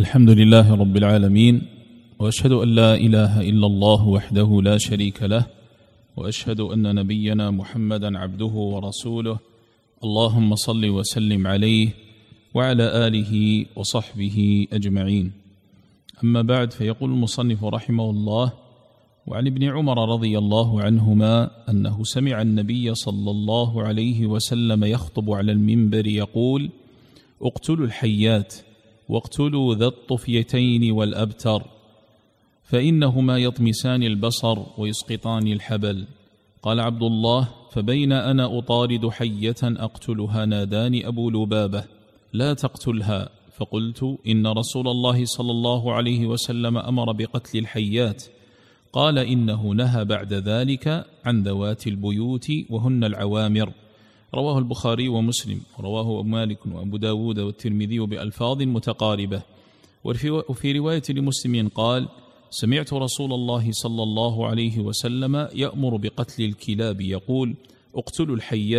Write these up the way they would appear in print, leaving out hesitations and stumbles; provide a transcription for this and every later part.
الحمد لله رب العالمين، وأشهد أن لا إله إلا الله وحده لا شريك له، وأشهد أن نبينا محمدا عبده ورسوله. اللهم صل وسلم عليه وعلى آله وصحبه أجمعين. أما بعد، فيقول المصنف رحمه الله: وعن ابن عمر رضي الله عنهما أنه سمع النبي صلى الله عليه وسلم يخطب على المنبر يقول: اقتلوا الحيات واقتلوا ذا الطفيتين والأبتر، فإنهما يطمسان البصر ويسقطان الحبل. قال عبد الله: فبين أنا أطارد حية أقتلها ناداني أبو لبابة: لا تقتلها. فقلت: إن رسول الله صلى الله عليه وسلم أمر بقتل الحيات. قال: إنه نهى بعد ذلك عن ذوات البيوت وهن العوامر. رواه البخاري ومسلم، ورواه أبو مالك وأبو داود والترمذي بألفاظ متقاربة. وفي رواية لمسلم قال: سمعت رسول الله صلى الله عليه وسلم يأمر بقتل الكلاب يقول: اقتلوا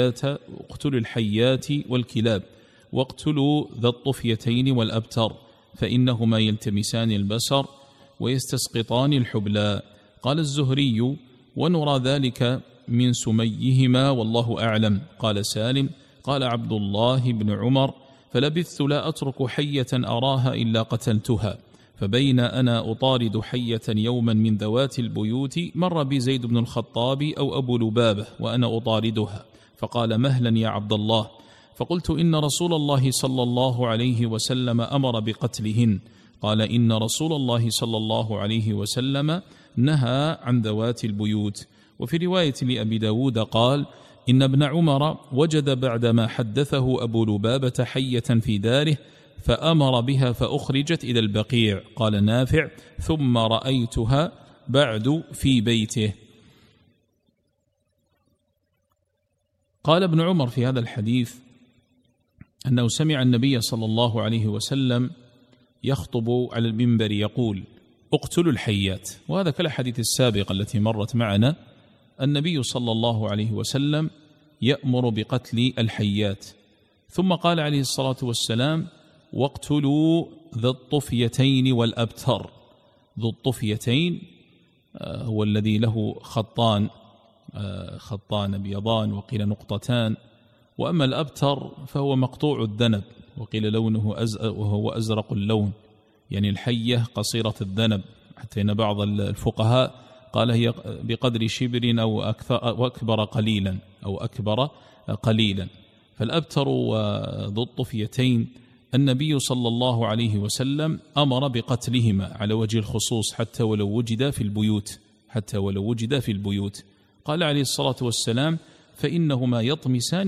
الحيات والكلاب، واقتلوا ذا الطفيتين والأبتر، فإنهما يلتمسان البصر ويستسقطان الحبلى. قال الزهري: ونرى ذلك من سميهما والله أعلم. قال سالم: قال عبد الله بن عمر: فلبثت لا أترك حية أراها إلا قتلتها، فبين أنا أطارد حية يوما من ذوات البيوت مر بزيد بن الخطاب أو أبو لبابة وأنا أطاردها، فقال: مهلا يا عبد الله. فقلت: إن رسول الله صلى الله عليه وسلم أمر بقتلهن. قال: إن رسول الله صلى الله عليه وسلم نهى عن ذوات البيوت. وفي رواية لأبي داود قال: إن ابن عمر وجد بعدما حدثه أبو لبابة حية في داره فأمر بها فأخرجت إلى البقيع. قال نافع: ثم رأيتها بعد في بيته. قال ابن عمر في هذا الحديث أنه سمع النبي صلى الله عليه وسلم يخطب على المنبر يقول: اقتلوا الحيات. وهذا كالحديث السابق التي مرت معنا، النبي صلى الله عليه وسلم يأمر بقتل الحيات، ثم قال عليه الصلاة والسلام: واقتلوا ذا الطفيتين والأبتر. ذو الطفيتين هو الذي له خطان أبيضان وقيل نقطتان، وأما الأبتر فهو مقطوع الذنب وقيل لونه وهو أزرق اللون، يعني الحية قصيرة الذنب، حتى إن بعض الفقهاء قال هي بقدر شبر أو أكبر قليلا. فالأبتر وذو الطفيتين النبي صلى الله عليه وسلم أمر بقتلهما على وجه الخصوص حتى ولو وجد في البيوت. قال عليه الصلاة والسلام: فإنهما يطمسان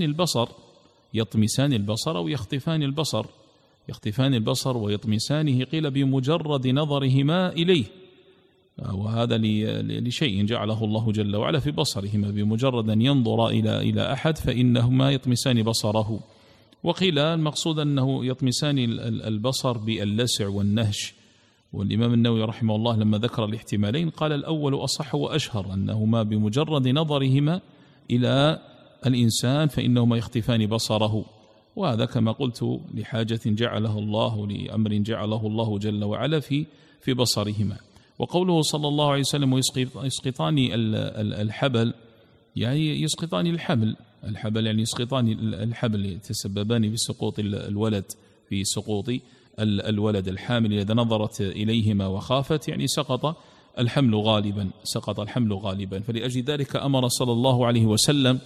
البصر أو يخطفان البصر ويطمسانه، قيل بمجرد نظرهما إليه، وهذا لشيء جعله الله جل وعلا في بصرهما، بمجرد أن ينظر إلى أحد فإنهما يطمسان بصره. وقيل المقصود أنه يطمسان البصر باللسع والنهش. والإمام النووي رحمه الله لما ذكر الاحتمالين قال: الأول أصح وأشهر، أنهما بمجرد نظرهما إلى الإنسان فإنهما يخطفان بصره، وهذا كما قلت لحاجة جعلها الله، لأمر جعله الله جل وعلا في بصرهما. وقوله صلى الله عليه وسلم: يسقطان الحبل، يعني يسقطان الحبل يعني يسقطان الحبل، يتسببان بسقوط الولد، في سقوط الولد الحامل إذا نظرت إليهما وخافت، يعني سقط الحمل غالبا. فلأجل ذلك أمر صلى الله عليه وسلم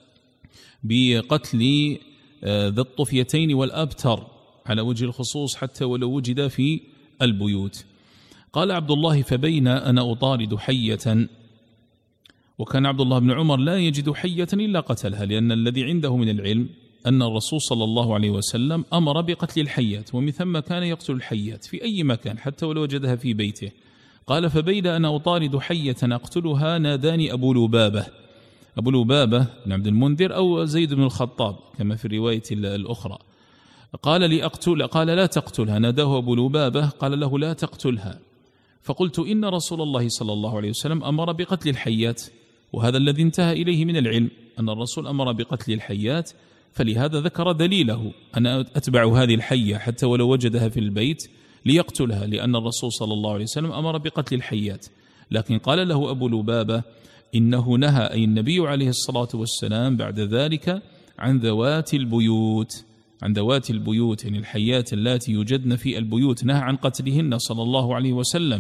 بقتل ذا الطفيتين والأبتر على وجه الخصوص حتى ولو وجد في البيوت. قال عبد الله: فبين أنا أطارد حية. وكان عبد الله بن عمر لا يجد حية إلا قتلها، لأن الذي عنده من العلم أن الرسول صلى الله عليه وسلم أمر بقتل الحيات، ومن ثم كان يقتل الحيات في أي مكان حتى ولو وجدها في بيته. قال: فبين أنا أطارد حية أقتلها ناداني أبو لبابة بن عبد المنذر أو زيد بن الخطاب كما في الرواية الأخرى. قال: لا تقتلها. ناداه أبو لبابة قال له: لا تقتلها. فقلت: إن رسول الله صلى الله عليه وسلم أمر بقتل الحيات، وهذا الذي انتهى إليه من العلم أن الرسول أمر بقتل الحيات، فلهذا ذكر دليله: أنا أتبع هذه الحية حتى ولو وجدها في البيت ليقتلها، لأن الرسول صلى الله عليه وسلم أمر بقتل الحيات. لكن قال له أبو لبابة إنه نهى، أي النبي عليه الصلاة والسلام بعد ذلك عن ذوات البيوت، عن ذوات البيوت، يعني الحيات اللاتي يوجدن في البيوت، نهى عن قتلهن صلى الله عليه وسلم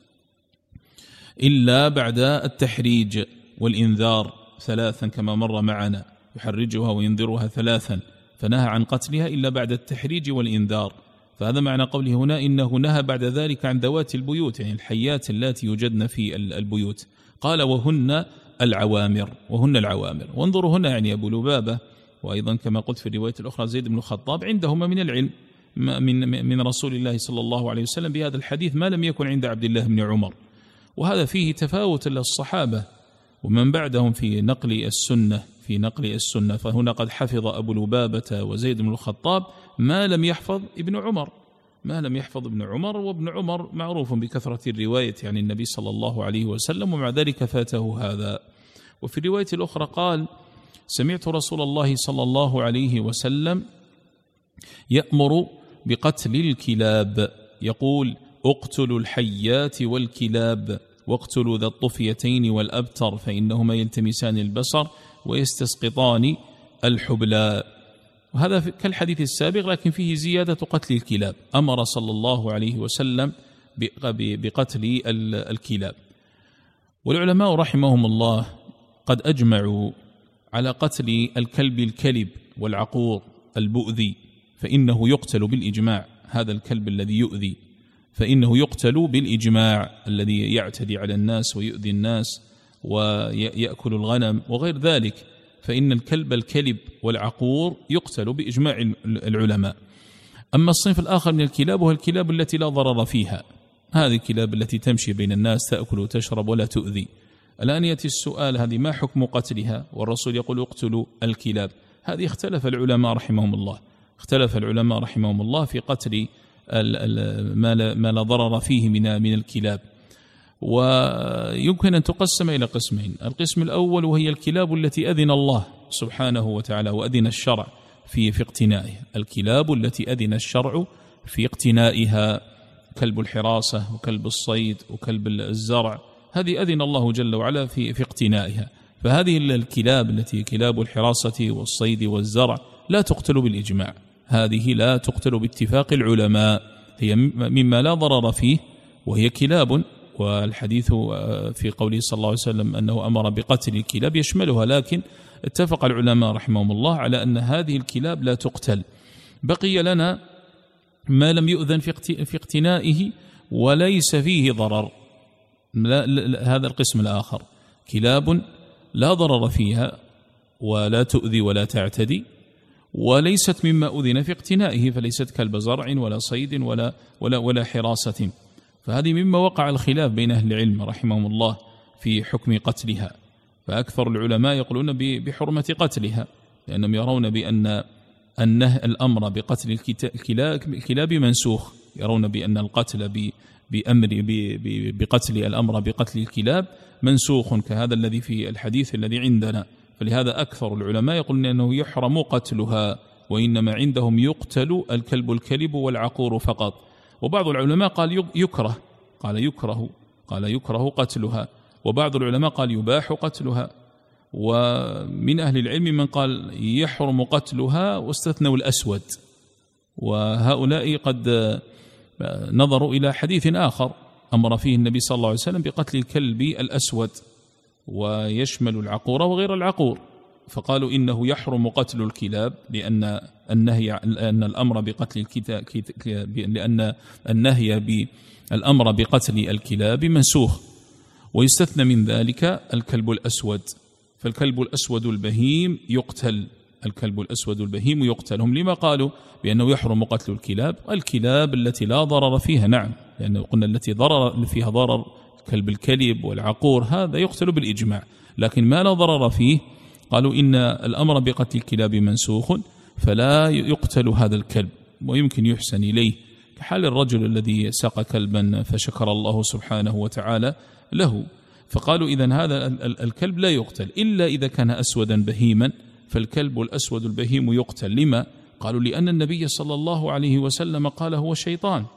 إلا بعد التحريج والإنذار 3 كما مر معنا، يحرجها وينذرها 3، فنهى عن قتلها إلا بعد التحريج والإنذار. فهذا معنى قوله هنا إنه نهى بعد ذلك عن ذوات البيوت، يعني الحيات اللاتي يوجدن في البيوت. قال وهن العوامر، وهن العوامر. وانظروا هنا يعني أبو لبابة وأيضا كما قلت في الرواية الأخرى زيد بن الخطاب عندهما من العلم من رسول الله صلى الله عليه وسلم بهذا الحديث ما لم يكن عند عبد الله بن عمر، وهذا فيه تفاوت للصحابة ومن بعدهم في نقل السنة. فهنا قد حفظ أبو لبابة وزيد بن الخطاب ما لم يحفظ ابن عمر، وابن عمر معروف بكثرة الرواية عن النبي صلى الله عليه وسلم، ومع ذلك فاته هذا. وفي الرواية الأخرى قال سمعت رسول الله صلى الله عليه وسلم يأمر بقتل الكلاب، يقول اقتلوا الحيات والكلاب واقتلوا ذا الطفيتين والأبتر فإنهما يلتمسان البصر ويستسقطان الحبلى. وهذا كالحديث السابق لكن فيه زيادة قتل الكلاب، أمر صلى الله عليه وسلم بقتل الكلاب. والعلماء رحمهم الله قد أجمعوا على قتل الكلب والعقور البؤذي، فإنه يقتل بالإجماع. هذا الكلب الذي يؤذي فإنه يقتل بالإجماع، الذي يعتدي على الناس ويؤذي الناس ويأكل الغنم وغير ذلك، فإن الكلب والعقور يقتل بإجماع العلماء. أما الصنف الآخر من الكلاب وهي الكلاب التي لا ضرر فيها، هذه الكلاب التي تمشي بين الناس تأكل وتشرب ولا تؤذي. الآن يأتي السؤال هذه ما حكم قتلها والرسول يقول اقتلوا الكلاب؟ هذه اختلف العلماء رحمهم الله في قتل ما لا ضرر فيه من الكلاب. ويمكن أن تقسم إلى قسمين. القسم الأول وهي الكلاب التي أذن الله سبحانه وتعالى وأذن الشرع في اقتنائها، الكلاب التي أذن الشرع في اقتنائها، كلب الحراسة وكلب الصيد وكلب الزرع، هذه أذن الله جل وعلا في اقتنائها. فهذه الكلاب التي كلاب الحراسة والصيد والزرع لا تقتل بالإجماع، هذه لا تقتل باتفاق العلماء، هي مما لا ضرر فيه وهي كلاب. والحديث في قوله صلى الله عليه وسلم أنه أمر بقتل الكلاب يشملها، لكن اتفق العلماء رحمهم الله على أن هذه الكلاب لا تقتل. بقي لنا ما لم يؤذن في اقتنائه وليس فيه ضرر، هذا القسم الآخر، كلاب لا ضرر فيها ولا تؤذي ولا تعتدي وليست مما أذن في اقتنائه، فليست كلب زرع ولا صيد ولا حراسة. فهذه مما وقع الخلاف بين أهل العلم رحمهم الله في حكم قتلها. فأكثر العلماء يقولون بحرمة قتلها، لأنهم يرون بأن الأمر بقتل الكلاب منسوخ، يرون بأن القتل بقتل الأمر بقتل الكلاب منسوخ كهذا الذي في الحديث الذي عندنا. فلهذا أكثر العلماء يقولون أنه يحرم قتلها، وإنما عندهم يقتل الكلب والعقور فقط. وبعض العلماء قال يكره قتلها، وبعض العلماء قال يباح قتلها. ومن أهل العلم من قال يحرم قتلها واستثنوا الأسود، وهؤلاء قد نظروا إلى حديث آخر أمر فيه النبي صلى الله عليه وسلم بقتل الكلب الأسود ويشمل العقور وغير العقور، فقالوا إنه يحرم قتل الكلاب لأن النهي بالأمر بقتل الكلاب منسوخ، ويستثنى من ذلك الكلب الأسود. فالكلب الأسود البهيم يقتل، هم لما قالوا بأنه يحرم قتل الكلاب التي لا ضرر فيها، نعم، لأنه قلنا التي ضرر فيها ضرر الكلب والعقور هذا يقتل بالإجماع، لكن ما لا ضرر فيه قالوا إن الأمر بقتل الكلاب منسوخ فلا يقتل هذا الكلب، ويمكن يحسن إليه كحال الرجل الذي سقى كلبا فشكر الله سبحانه وتعالى له. فقالوا إذن هذا الكلب لا يقتل إلا إذا كان أسودا بهيما، فالكلب الأسود البهيم يقتل. لما؟ قالوا لأن النبي صلى الله عليه وسلم قال هو شيطان،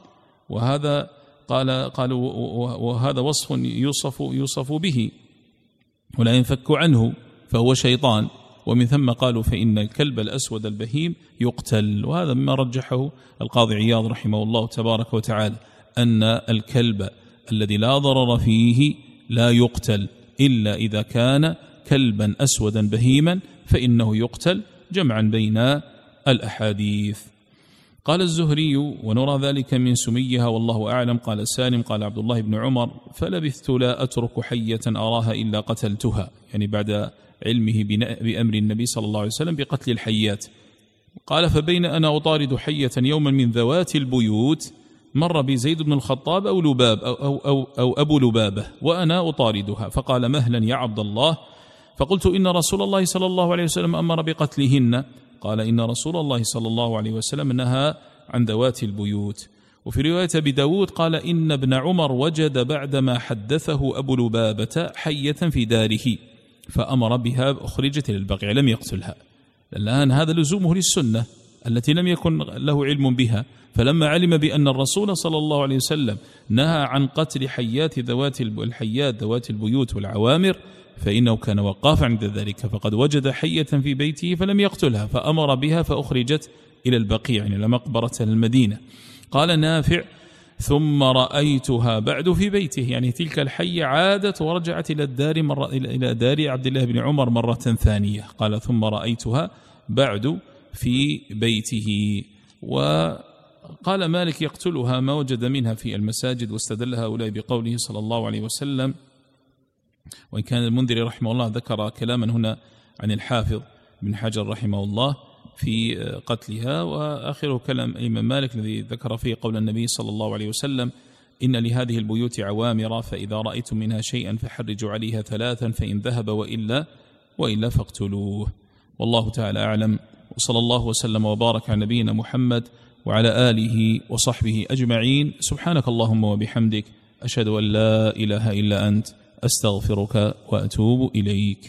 وهذا قالوا وهذا وصف يوصف به ولا ينفك عنه فهو شيطان، ومن ثم قالوا فإن الكلب الأسود البهيم يقتل. وهذا مما رجحه القاضي عياض رحمه الله تبارك وتعالى، أن الكلب الذي لا ضرر فيه لا يقتل إلا إذا كان كلبا أسودا بهيما فإنه يقتل، جمعا بين الأحاديث. قال الزهري ونرى ذلك من سميها والله أعلم. قال سالم قال عبد الله بن عمر فلبثت لا أترك حية أراها إلا قتلتها، يعني بعد علمه بأمر النبي صلى الله عليه وسلم بقتل الحيات. قال فبين أنا أطارد حية يوما من ذوات البيوت مر بزيد بن الخطاب أو لباب أو أبو لبابة وأنا أطاردها، فقال مهلا يا عبد الله، فقلت إن رسول الله صلى الله عليه وسلم أمر بقتلهن، قال إن رسول الله صلى الله عليه وسلم نهى عن ذوات البيوت. وفي رواية أبي داود قال إن ابن عمر وجد بعدما حدثه أبو لبابة حية في داره فأمر بها أخرجت إلى البقيع، لم يقتلها. الآن هذا لزومه للسنة التي لم يكن له علم بها، فلما علم بأن الرسول صلى الله عليه وسلم نهى عن قتل حيات ذوات البيوت والعوامر فإنه كان وقافا عند ذلك، فقد وجد حية في بيته فلم يقتلها فأمر بها فأخرجت إلى البقيع، يعني إلى مقبرة المدينة. قال نافع ثم رأيتها بعد في بيته، يعني تلك الحية عادت ورجعت إلى دار عبد الله بن عمر مرة ثانية. قال ثم رأيتها بعد في بيته. وقال مالك يقتلها ما وجد منها في المساجد، واستدل هؤلاء بقوله صلى الله عليه وسلم. وإن كان المنذري رحمه الله ذكر كلاما هنا عن الحافظ بن حجر رحمه الله في قتلها، وآخره كلام الإمام مالك الذي ذكر فيه قول النبي صلى الله عليه وسلم إن لهذه البيوت عوامر فإذا رأيتم منها شيئا فحرجوا عليها 3 فإن ذهب وإلا فاقتلوه. والله تعالى أعلم، وصلى الله وسلم وبارك على نبينا محمد وعلى آله وصحبه أجمعين. سبحانك اللهم وبحمدك، أشهد أن لا إله إلا أنت، أستغفرك وأتوب إليك.